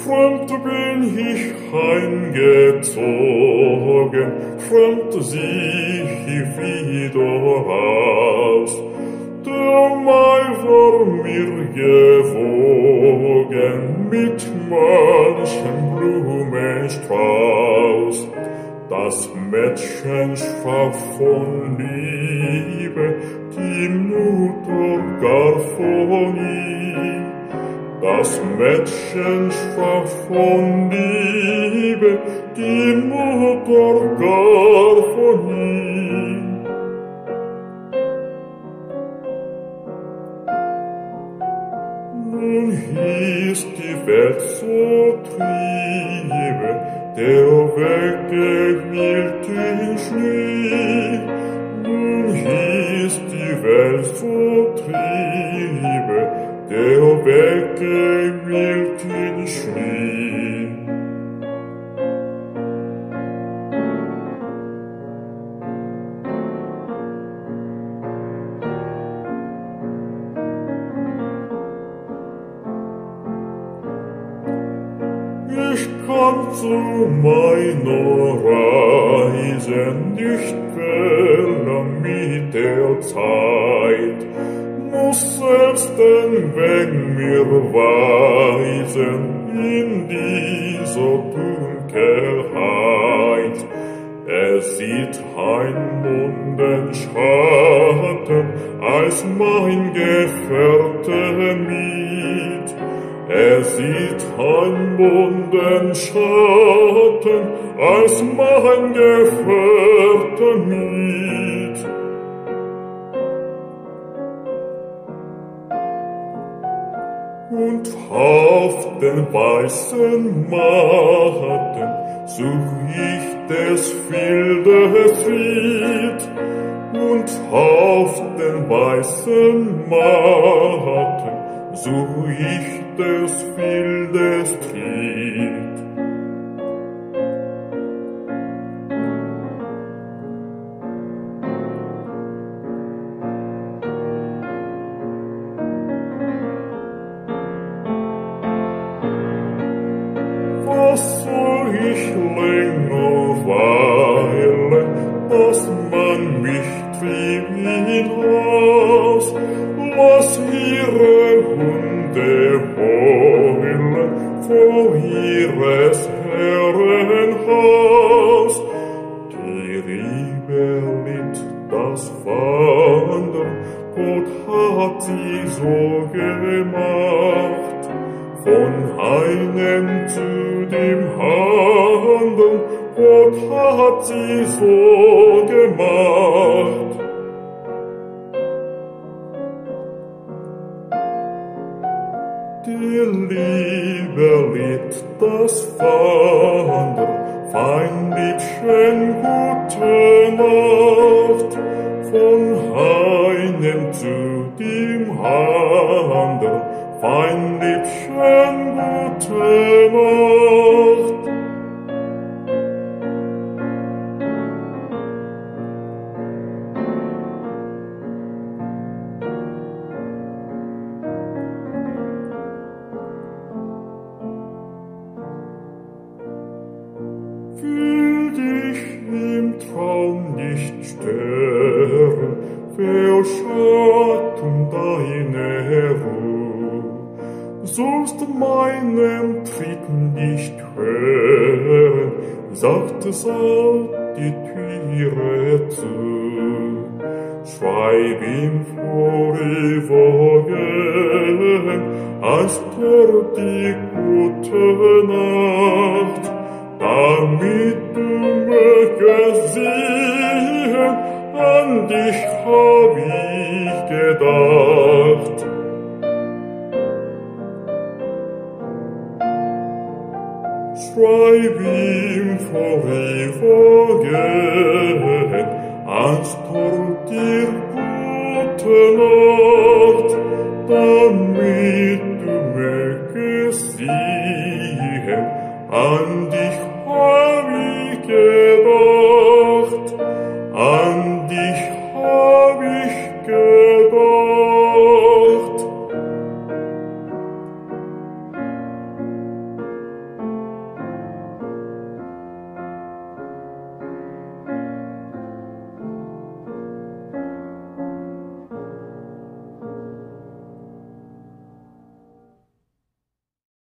Fremd bin ich heimgezogen, fremd sieh ich wieder aus. Der Mai war mir gewogen mit manchem Blumenstrauß. Das Mädchen sprach von Liebe, die Mutter gar von ihm. Das Mädchen sprach von Liebe, die Mutter gar von ihm. Nun hieß die Welt so triebe, der weggehielt den Schnee. Nun hieß die Welt so triebe, der weggehielt den Schnee. Ich kann zu meiner Reise nicht wählen mit der Zeit, muss selbst den Weg mir weisen in dieser Dunkelheit. Sieht ein Mondenschatten als mein Gefährte mit. Sieht ein Mondenschatten als mein Gefährte mit. Und auf den weißen Matten such ich des Wildes Ried. Und auf den weißen Matten such ich des Wildes Trieb. Was soll ich länger weilen, dass man mich trieb hinaus? Lass ihre Hunde heulen vor ihres Herren Haus. Die Liebe litt das Wandern, Gott hat sie so gemacht. Von einem zu dem anderen, Gott hat sie so gemacht. Die Liebe litt das Wandern, fein Liebchen, gute Nacht. Von einem zu dem anderen, fein Liebchen, gute Nacht. Will dich im Traum nicht stören, verschatten deine Ruhe. Sollst meinen Tritt nicht hören, sagt es all die Türe zu. Schreib ihm vorübergehend, als die gute Nacht, damit du mögest sehen, an dich hab ich gedacht. Schreib ihm vorübergehend, als dir gute Nacht, damit du mögest sehen, an dich hab ich gedacht.